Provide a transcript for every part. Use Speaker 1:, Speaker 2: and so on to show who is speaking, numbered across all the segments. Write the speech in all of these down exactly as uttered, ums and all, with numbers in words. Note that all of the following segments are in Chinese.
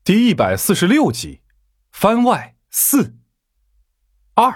Speaker 1: 第一百四十六集，番外四二。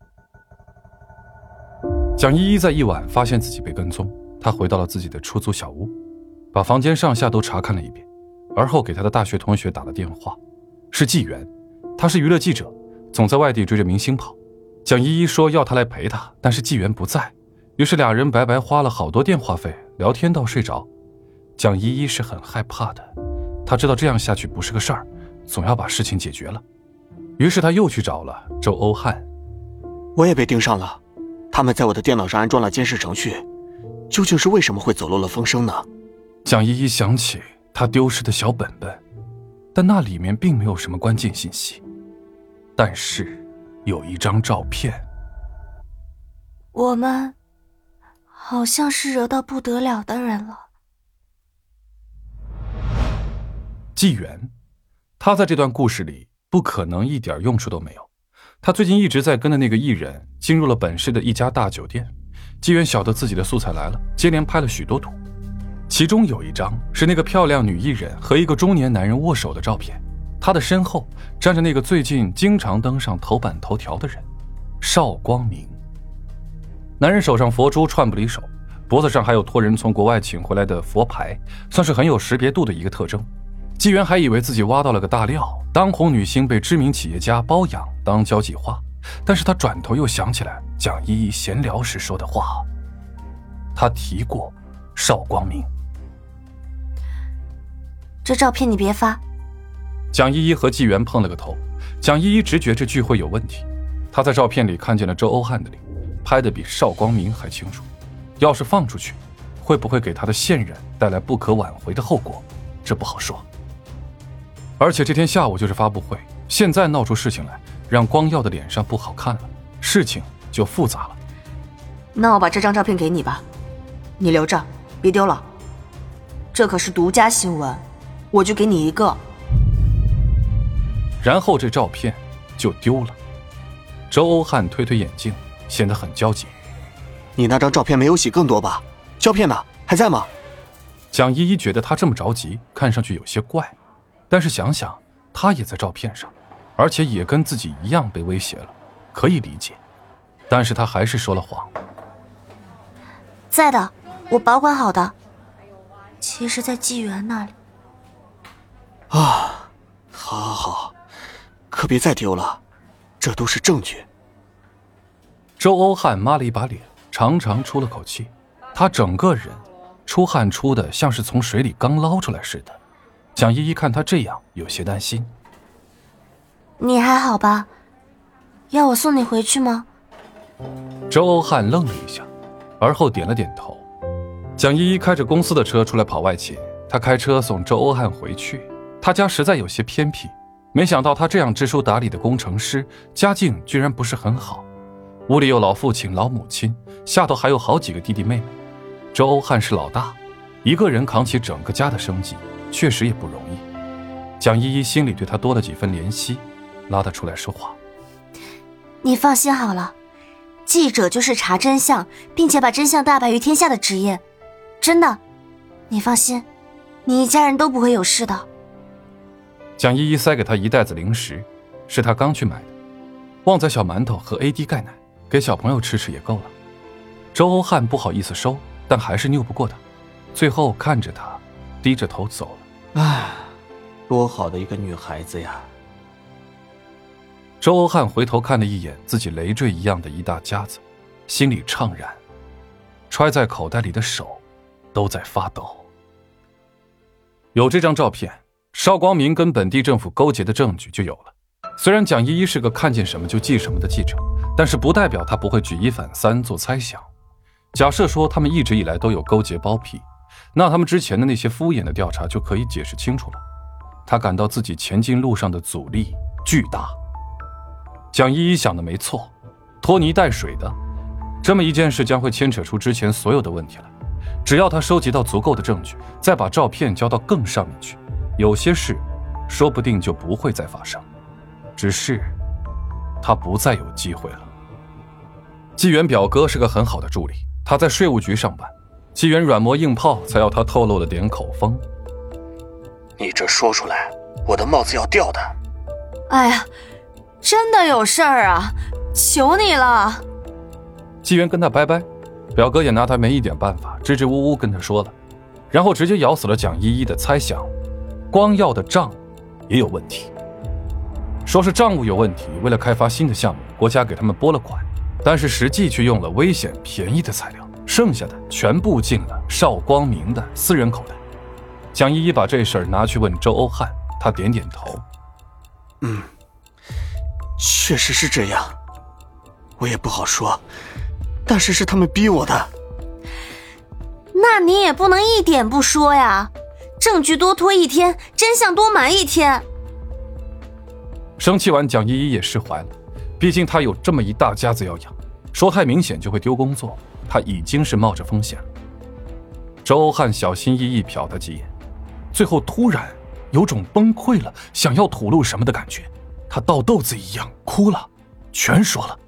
Speaker 1: 蒋依依在一晚发现自己被跟踪，她回到了自己的出租小屋，把房间上下都查看了一遍，而后给她的大学同学打了电话，是纪元，他是娱乐记者，总在外地追着明星跑。蒋依依说要他来陪她，但是纪元不在，于是俩人白白花了好多电话费，聊天到睡着。蒋依依是很害怕的，他知道这样下去不是个事儿，总要把事情解决了。于是他又去找了周欧汉。
Speaker 2: 我也被盯上了，他们在我的电脑上安装了监视程序，究竟是为什么会走漏了风声呢？
Speaker 1: 蒋依依想起他丢失的小本本，但那里面并没有什么关键信息，但是有一张照片。
Speaker 3: 我们好像是惹到不得了的人了。
Speaker 1: 纪元，他在这段故事里不可能一点用处都没有。他最近一直在跟的那个艺人进入了本市的一家大酒店，纪元晓得自己的素材来了，接连拍了许多图，其中有一张是那个漂亮女艺人和一个中年男人握手的照片，他的身后站着那个最近经常登上头版头条的人，邵光明。男人手上佛珠串不离手，脖子上还有托人从国外请回来的佛牌，算是很有识别度的一个特征。纪元还以为自己挖到了个大料，当红女星被知名企业家包养当交际花，但是他转头又想起来蒋依依闲聊时说的话，他提过邵光明。
Speaker 3: 这照片你别发。
Speaker 1: 蒋依依和纪元碰了个头，蒋依依直觉这聚会有问题，她在照片里看见了周欧汉的脸，拍得比邵光明还清楚，要是放出去，会不会给她的现任带来不可挽回的后果，这不好说。而且这天下午就是发布会，现在闹出事情来，让光耀的脸上不好看了，事情就复杂了。
Speaker 3: 那我把这张照片给你吧，你留着，别丢了。这可是独家新闻，我就给你一个。
Speaker 1: 然后这照片就丢了。周欧汉推推眼镜，显得很焦急。
Speaker 2: 你那张照片没有洗更多吧？胶片呢？还在吗？
Speaker 1: 蒋依依觉得他这么着急，看上去有些怪。但是想想他也在照片上，而且也跟自己一样被威胁了，可以理解。但是他还是说了谎。
Speaker 3: 在的，我保管好的。其实在纪元那里。
Speaker 2: 啊，好好好，可别再丢了，这都是证据。
Speaker 1: 周欧汉抹了一把脸，长长出了口气，他整个人出汗出的像是从水里刚捞出来似的。蒋依依看他这样，有些担心。
Speaker 3: 你还好吧？要我送你回去吗？
Speaker 1: 周欧汉愣了一下，而后点了点头。蒋依依开着公司的车出来跑外勤，他开车送周欧汉回去。他家实在有些偏僻，没想到他这样知书达理的工程师，家境居然不是很好。屋里有老父亲、老母亲，下头还有好几个弟弟妹妹。周欧汉是老大，一个人扛起整个家的生计，确实也不容易。蒋依依心里对他多了几分怜惜，拉他出来说话。
Speaker 3: 你放心好了，记者就是查真相，并且把真相大白于天下的职业，真的，你放心，你一家人都不会有事的。
Speaker 1: 蒋依依塞给他一袋子零食，是他刚去买的，旺仔小馒头和 A D 钙奶，给小朋友吃吃也够了。周欧汉不好意思收，但还是拗不过他，最后看着他低着头走了。
Speaker 2: 唉，多好的一个女孩子呀。
Speaker 1: 周欧汉回头看了一眼自己累赘一样的一大家子，心里怅然，揣在口袋里的手都在发抖。有这张照片，邵光明跟本地政府勾结的证据就有了。虽然蒋依依是个看见什么就记什么的记者，但是不代表他不会举一反三做猜想。假设说他们一直以来都有勾结包庇，那他们之前的那些敷衍的调查就可以解释清楚了。他感到自己前进路上的阻力巨大。蒋依依想的没错，拖泥带水的这么一件事将会牵扯出之前所有的问题来。只要他收集到足够的证据，再把照片交到更上面去，有些事说不定就不会再发生。只是他不再有机会了。纪元表哥是个很好的助理，他在税务局上班，纪元软磨硬泡才要他透露了点口风。
Speaker 2: 你这说出来，我的帽子要掉的。
Speaker 3: 哎呀，真的有事儿啊，求你了。
Speaker 1: 纪元跟他掰掰，表哥也拿他没一点办法，支支吾吾跟他说了，然后直接咬死了蒋依依的猜想，光耀的账也有问题。说是账务有问题，为了开发新的项目，国家给他们拨了款，但是实际却用了危险便宜的材料，剩下的全部进了邵光明的私人口袋。蒋依依把这事儿拿去问周欧汉，他点点头。
Speaker 2: 嗯，确实是这样，我也不好说，但是是他们逼我的。
Speaker 3: 那你也不能一点不说呀，证据多拖一天，真相多瞒一天。
Speaker 1: 生气完，蒋依依也释怀了，毕竟他有这么一大家子要养，说太明显就会丢工作，他已经是冒着风险了。周欧汉小心翼翼瞟他几眼，最后突然有种崩溃了，想要吐露什么的感觉，他倒豆子一样哭了，全说了。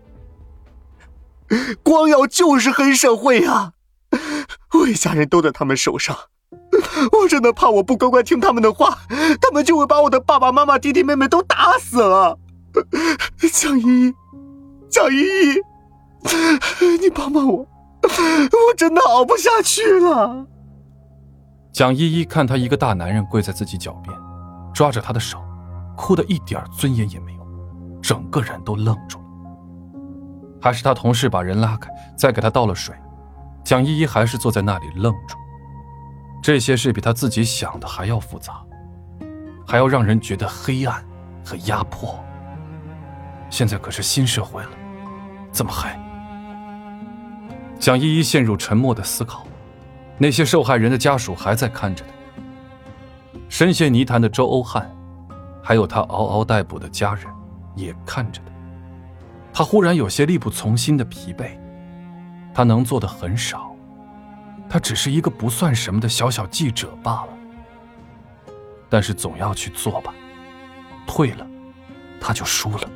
Speaker 2: 光耀就是黑社会啊，我一家人都在他们手上，我真的怕我不乖乖听他们的话，他们就会把我的爸爸妈妈弟弟妹妹都打死了。蒋依依，蒋依依，你帮帮我，我真的熬不下去了。
Speaker 1: 蒋依依看他一个大男人跪在自己脚边，抓着他的手，哭得一点尊严也没有，整个人都愣住了。还是他同事把人拉开，再给他倒了水，蒋依依还是坐在那里愣住。这些事比他自己想的还要复杂，还要让人觉得黑暗和压迫。现在可是新社会了，怎么还……蒋依依陷入沉默的思考，那些受害人的家属还在看着他，深陷泥潭的周欧汉，还有他嗷嗷待哺的家人也看着他。他忽然有些力不从心的疲惫，他能做的很少，他只是一个不算什么的小小记者罢了。但是总要去做吧，退了，他就输了。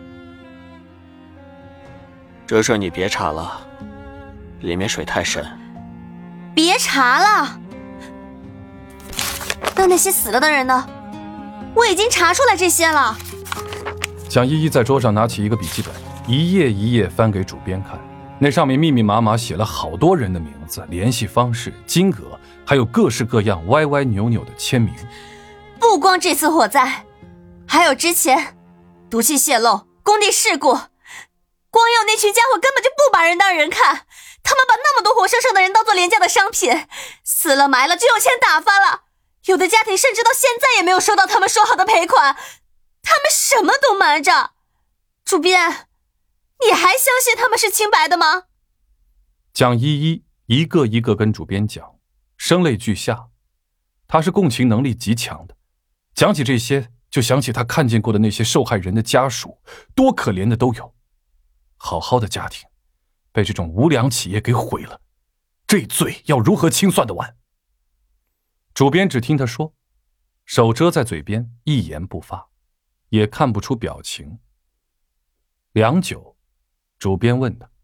Speaker 2: 这事你别查了，里面水太深。
Speaker 3: 别查了。那那些死了的人呢？我已经查出来这些了。
Speaker 1: 蒋依依在桌上拿起一个笔记本，一页一页翻给主编看，那上面密密麻麻写了好多人的名字、联系方式、金额，还有各式各样歪歪扭扭的签名。
Speaker 3: 不光这次火灾，还有之前毒气泄漏、工地事故，光耀那群家伙根本就不把人当人看，他们把那么多活生生的人当作廉价的商品，死了埋了就有钱打发了，有的家庭甚至到现在也没有收到他们说好的赔款，他们什么都瞒着。主编，你还相信他们是清白的吗？
Speaker 1: 蒋依依一个一个跟主编讲，声泪俱下。她是共情能力极强的，讲起这些就想起她看见过的那些受害人的家属，多可怜的都有。好好的家庭被这种无良企业给毁了，这罪要如何清算得完？主编只听他说，手遮在嘴边，一言不发，也看不出表情。良久，主编问他：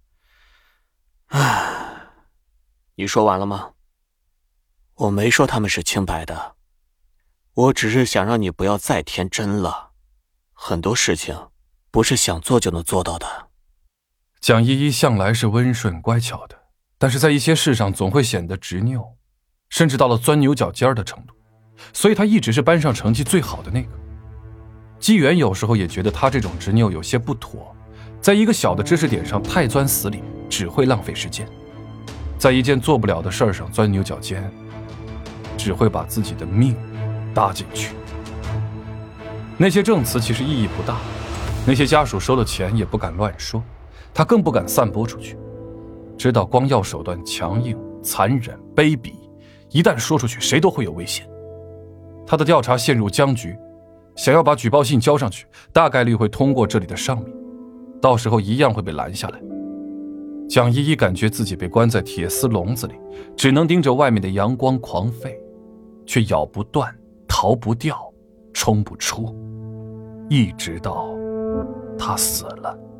Speaker 2: 唉，你说完了吗？我没说他们是清白的，我只是想让你不要再天真了，很多事情不是想做就能做到的。
Speaker 1: 蒋依依向来是温顺乖巧的，但是在一些事上总会显得执拗，甚至到了钻牛角尖的程度，所以她一直是班上成绩最好的那个。纪元有时候也觉得她这种执拗有些不妥，在一个小的知识点上太钻死理，只会浪费时间；在一件做不了的事儿上钻牛角尖，只会把自己的命搭进去。那些证词其实意义不大，那些家属收了钱也不敢乱说，他更不敢散播出去，知道光耀手段强硬、残忍、卑鄙，一旦说出去谁都会有危险。他的调查陷入僵局，想要把举报信交上去，大概率会通过这里的上面，到时候一样会被拦下来。蒋依依感觉自己被关在铁丝笼子里，只能盯着外面的阳光狂吠，却咬不断，逃不掉，冲不出，一直到他死了。